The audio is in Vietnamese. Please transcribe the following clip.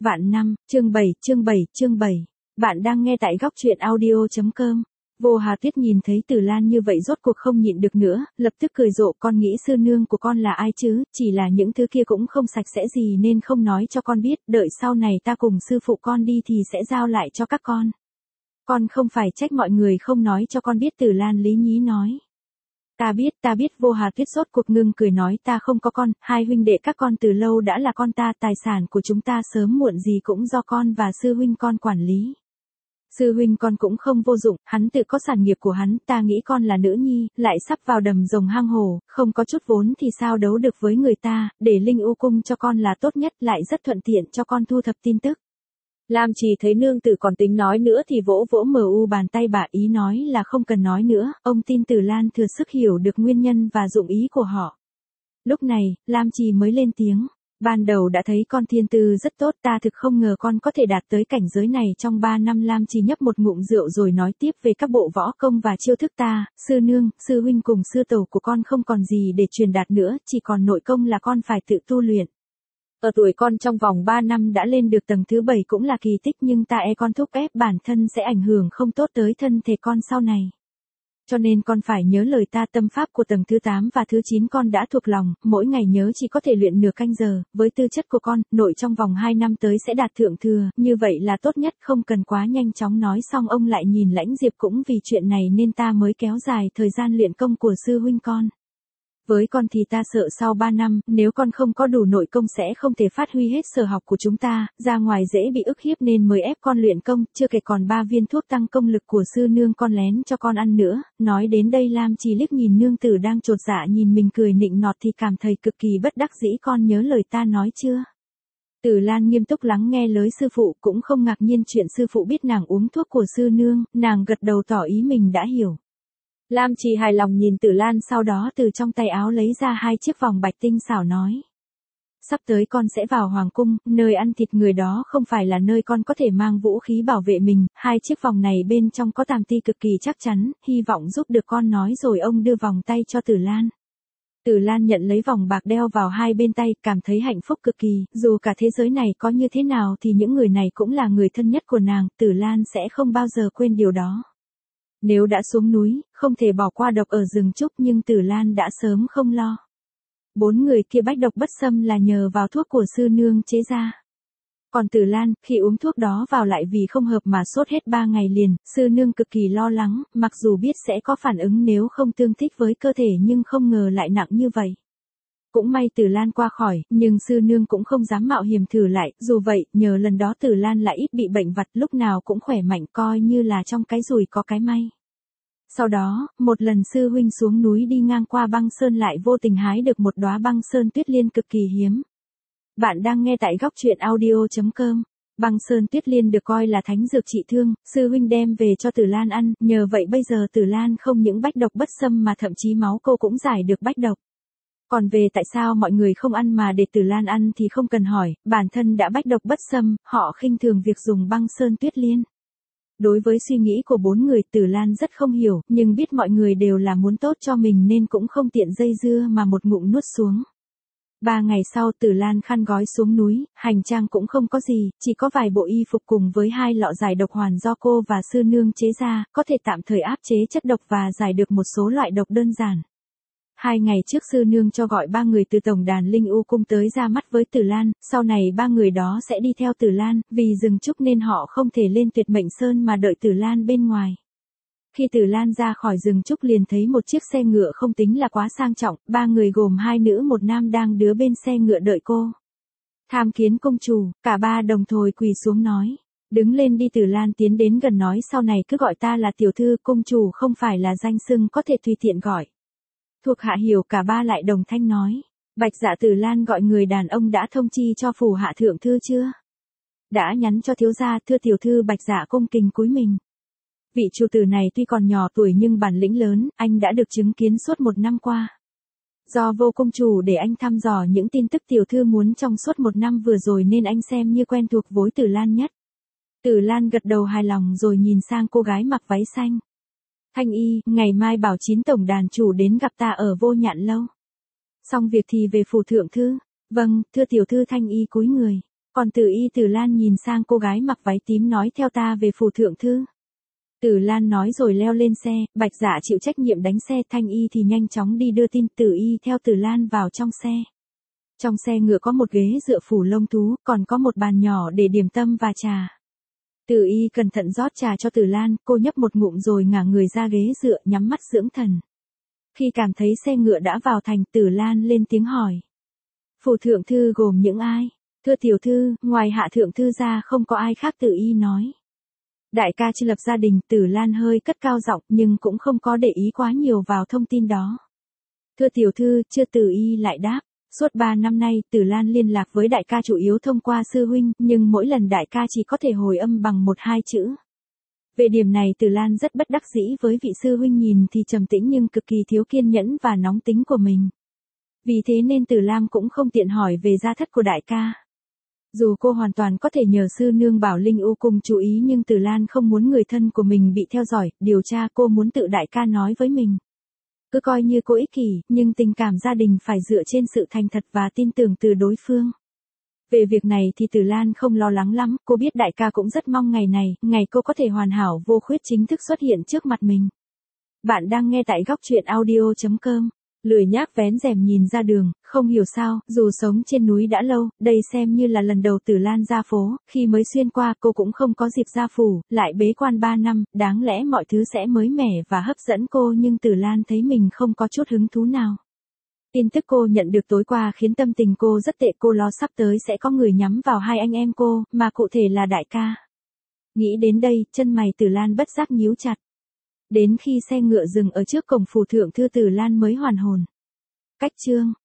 Vạn năm, chương 7. Bạn đang nghe tại góc truyện audio.com. Vô Hà Tuyết nhìn thấy Tử Lan như vậy rốt cuộc không nhịn được nữa, lập tức cười rộ, con nghĩ sư nương của con là ai chứ, chỉ là những thứ kia cũng không sạch sẽ gì nên không nói cho con biết, đợi sau này ta cùng sư phụ con đi thì sẽ giao lại cho các con. Con không phải trách mọi người không nói cho con biết, Tử Lan lý nhí nói. Ta biết, Vô Hà Tuyết rốt cuộc ngưng cười nói, ta không có con, hai huynh đệ các con từ lâu đã là con ta, tài sản của chúng ta sớm muộn gì cũng do con và sư huynh con quản lý. Sư huynh con cũng không vô dụng, hắn tự có sản nghiệp của hắn, ta nghĩ con là nữ nhi, lại sắp vào đầm rồng hang hổ, không có chút vốn thì sao đấu được với người ta, để Linh U cung cho con là tốt nhất, lại rất thuận tiện cho con thu thập tin tức. Lam Trì thấy nương tử còn tính nói nữa thì vỗ vỗ bàn tay bà, ý nói là không cần nói nữa, ông tin Tử Lan thừa sức hiểu được nguyên nhân và dụng ý của họ. Lúc này, Lam Trì mới lên tiếng, ban đầu đã thấy con thiên tư rất tốt, ta thực không ngờ con có thể đạt tới cảnh giới này trong 3 năm. Lam Trì nhấp một ngụm rượu rồi nói tiếp về các bộ võ công và chiêu thức ta, sư nương, sư huynh cùng sư tẩu của con không còn gì để truyền đạt nữa, chỉ còn nội công là con phải tự tu luyện. Ở tuổi con trong vòng 3 năm đã lên được tầng thứ 7 cũng là kỳ tích, nhưng ta con thúc ép bản thân sẽ ảnh hưởng không tốt tới thân thể con sau này. Cho nên con phải nhớ lời ta, tâm pháp của tầng thứ 8 và thứ 9 con đã thuộc lòng, mỗi ngày nhớ chỉ có thể luyện nửa canh giờ, với tư chất của con, nội trong vòng 2 năm tới sẽ đạt thượng thừa, như vậy là tốt nhất, không cần quá nhanh chóng. Nói xong ông lại nhìn Lãnh Diệp, cũng vì chuyện này nên ta mới kéo dài thời gian luyện công của sư huynh con. Với con thì ta sợ sau 3 năm, nếu con không có đủ nội công sẽ không thể phát huy hết sở học của chúng ta, ra ngoài dễ bị ức hiếp nên mới ép con luyện công, chưa kể còn 3 viên thuốc tăng công lực của sư nương con lén cho con ăn nữa. Nói đến đây Lam Trì liếc nhìn nương tử đang chột dạ nhìn mình cười nịnh nọt thì cảm thấy cực kỳ bất đắc dĩ, con nhớ lời ta nói chưa? Tử Lan nghiêm túc lắng nghe lời sư phụ, cũng không ngạc nhiên chuyện sư phụ biết nàng uống thuốc của sư nương, nàng gật đầu tỏ ý mình đã hiểu. Lam Trì hài lòng nhìn Tử Lan, sau đó từ trong tay áo lấy ra 2 chiếc vòng bạch tinh xảo nói. Sắp tới con sẽ vào hoàng cung, nơi ăn thịt người đó không phải là nơi con có thể mang vũ khí bảo vệ mình, 2 chiếc vòng này bên trong có tàm ti cực kỳ chắc chắn, hy vọng giúp được con, nói rồi ông đưa vòng tay cho Tử Lan. Tử Lan nhận lấy vòng bạc đeo vào 2 bên tay, cảm thấy hạnh phúc cực kỳ, dù cả thế giới này có như thế nào thì những người này cũng là người thân nhất của nàng, Tử Lan sẽ không bao giờ quên điều đó. Nếu đã xuống núi, không thể bỏ qua độc ở rừng trúc, nhưng Tử Lan đã sớm không lo. 4 người kia bách độc bất xâm là nhờ vào thuốc của sư nương chế ra. Còn Tử Lan, khi uống thuốc đó vào lại vì không hợp mà sốt hết 3 ngày liền, sư nương cực kỳ lo lắng, mặc dù biết sẽ có phản ứng nếu không tương thích với cơ thể nhưng không ngờ lại nặng như vậy. Cũng may Tử Lan qua khỏi, nhưng sư nương cũng không dám mạo hiểm thử lại, dù vậy, nhờ lần đó Tử Lan lại ít bị bệnh vặt, lúc nào cũng khỏe mạnh, coi như là trong cái rủi có cái may. Sau đó, một lần sư huynh xuống núi đi ngang qua băng sơn lại vô tình hái được một đóa băng sơn tuyết liên cực kỳ hiếm. Bạn đang nghe tại góc truyện audio.com. Băng sơn tuyết liên được coi là thánh dược trị thương, sư huynh đem về cho Tử Lan ăn, nhờ vậy bây giờ Tử Lan không những bách độc bất xâm mà thậm chí máu cô cũng giải được bách độc. Còn về tại sao mọi người không ăn mà để Tử Lan ăn thì không cần hỏi, bản thân đã bách độc bất xâm, họ khinh thường việc dùng băng sơn tuyết liên. Đối với suy nghĩ của 4 người, Tử Lan rất không hiểu, nhưng biết mọi người đều là muốn tốt cho mình nên cũng không tiện dây dưa mà một ngụm nuốt xuống. 3 ngày sau Tử Lan khăn gói xuống núi, hành trang cũng không có gì, chỉ có vài bộ y phục cùng với 2 lọ giải độc hoàn do cô và sư nương chế ra, có thể tạm thời áp chế chất độc và giải được một số loại độc đơn giản. 2 ngày trước sư nương cho gọi 3 người từ tổng đàn Linh U cung tới ra mắt với Tử Lan, sau này 3 người đó sẽ đi theo Tử Lan, vì rừng trúc nên họ không thể lên Tuyệt Mệnh Sơn mà đợi Tử Lan bên ngoài. Khi Tử Lan ra khỏi rừng trúc liền thấy một chiếc xe ngựa không tính là quá sang trọng, 3 người gồm 2 nữ 1 nam đang đứa bên xe ngựa đợi cô. Tham kiến công chủ, cả 3 đồng thời quỳ xuống nói. Đứng lên đi, Tử Lan tiến đến gần nói, sau này cứ gọi ta là tiểu thư, công chủ không phải là danh xưng có thể tùy tiện gọi. Thuộc hạ hiểu, cả 3 lại đồng thanh nói. Bạch Dạ. Tử Lan gọi người đàn ông đã thông chi cho phủ hạ thượng thư chưa? Đã nhắn cho thiếu gia, thưa tiểu thư. Bạch Dạ cung kính cúi mình. Vị chủ tử này tuy còn nhỏ tuổi nhưng bản lĩnh lớn, anh đã được chứng kiến suốt 1 năm qua. Do Vô công chủ để anh thăm dò những tin tức tiểu thư muốn trong suốt 1 năm vừa rồi nên anh xem như quen thuộc với Tử Lan nhất. Tử Lan gật đầu hài lòng rồi nhìn sang cô gái mặc váy xanh. Thanh y, ngày mai bảo 9 tổng đàn chủ đến gặp ta ở Vô Nhạn lâu. Xong việc thì về phủ thượng thư. Vâng, thưa tiểu thư. Thanh y cúi người. Còn Tử Lan nhìn sang cô gái mặc váy tím nói theo ta về phủ thượng thư. Tử Lan nói rồi leo lên xe, Bạch Dạ chịu trách nhiệm đánh xe, Thanh Y thì nhanh chóng đi đưa tin. Tử Y theo Tử Lan vào trong xe. Trong xe ngựa có một ghế dựa phủ lông thú, còn có một bàn nhỏ để điểm tâm và trà. Tử Y cẩn thận rót trà cho Tử Lan, cô nhấp một ngụm rồi ngả người ra ghế dựa, nhắm mắt dưỡng thần. Khi cảm thấy xe ngựa đã vào thành, Tử Lan lên tiếng hỏi. Phủ thượng thư gồm những ai? Thưa tiểu thư, ngoài hạ thượng thư ra không có ai khác, Tử Y nói. Đại ca chưa lập gia đình, Tử Lan hơi cất cao giọng nhưng cũng không có để ý quá nhiều vào thông tin đó. Thưa tiểu thư, chưa, Tử Y lại đáp. Suốt 3 năm nay, Tử Lan liên lạc với đại ca chủ yếu thông qua sư huynh, nhưng mỗi lần đại ca chỉ có thể hồi âm bằng 1-2 chữ. Về điểm này Tử Lan rất bất đắc dĩ với vị sư huynh nhìn thì trầm tĩnh nhưng cực kỳ thiếu kiên nhẫn và nóng tính của mình. Vì thế nên Tử Lam cũng không tiện hỏi về gia thất của đại ca. Dù cô hoàn toàn có thể nhờ sư nương Bảo Linh U cùng chú ý nhưng Tử Lan không muốn người thân của mình bị theo dõi, điều tra, cô muốn tự đại ca nói với mình. Cứ coi như cô ích kỷ, nhưng tình cảm gia đình phải dựa trên sự thành thật và tin tưởng từ đối phương. Về việc này thì Tử Lan không lo lắng lắm, cô biết đại ca cũng rất mong ngày này, ngày cô có thể hoàn hảo vô khuyết chính thức xuất hiện trước mặt mình. Bạn đang nghe tại góc truyện audio.com. Lười nhác vén rèm nhìn ra đường, không hiểu sao, dù sống trên núi đã lâu, đây xem như là lần đầu Tử Lan ra phố, khi mới xuyên qua cô cũng không có dịp ra phủ, lại bế quan 3 năm, đáng lẽ mọi thứ sẽ mới mẻ và hấp dẫn cô nhưng Tử Lan thấy mình không có chút hứng thú nào. Tin tức cô nhận được tối qua khiến tâm tình cô rất tệ, cô lo sắp tới sẽ có người nhắm vào hai anh em cô, mà cụ thể là đại ca. Nghĩ đến đây, chân mày Tử Lan bất giác nhíu chặt. Đến khi xe ngựa dừng ở trước cổng phủ thượng thư Tử Lan mới hoàn hồn. Cách chương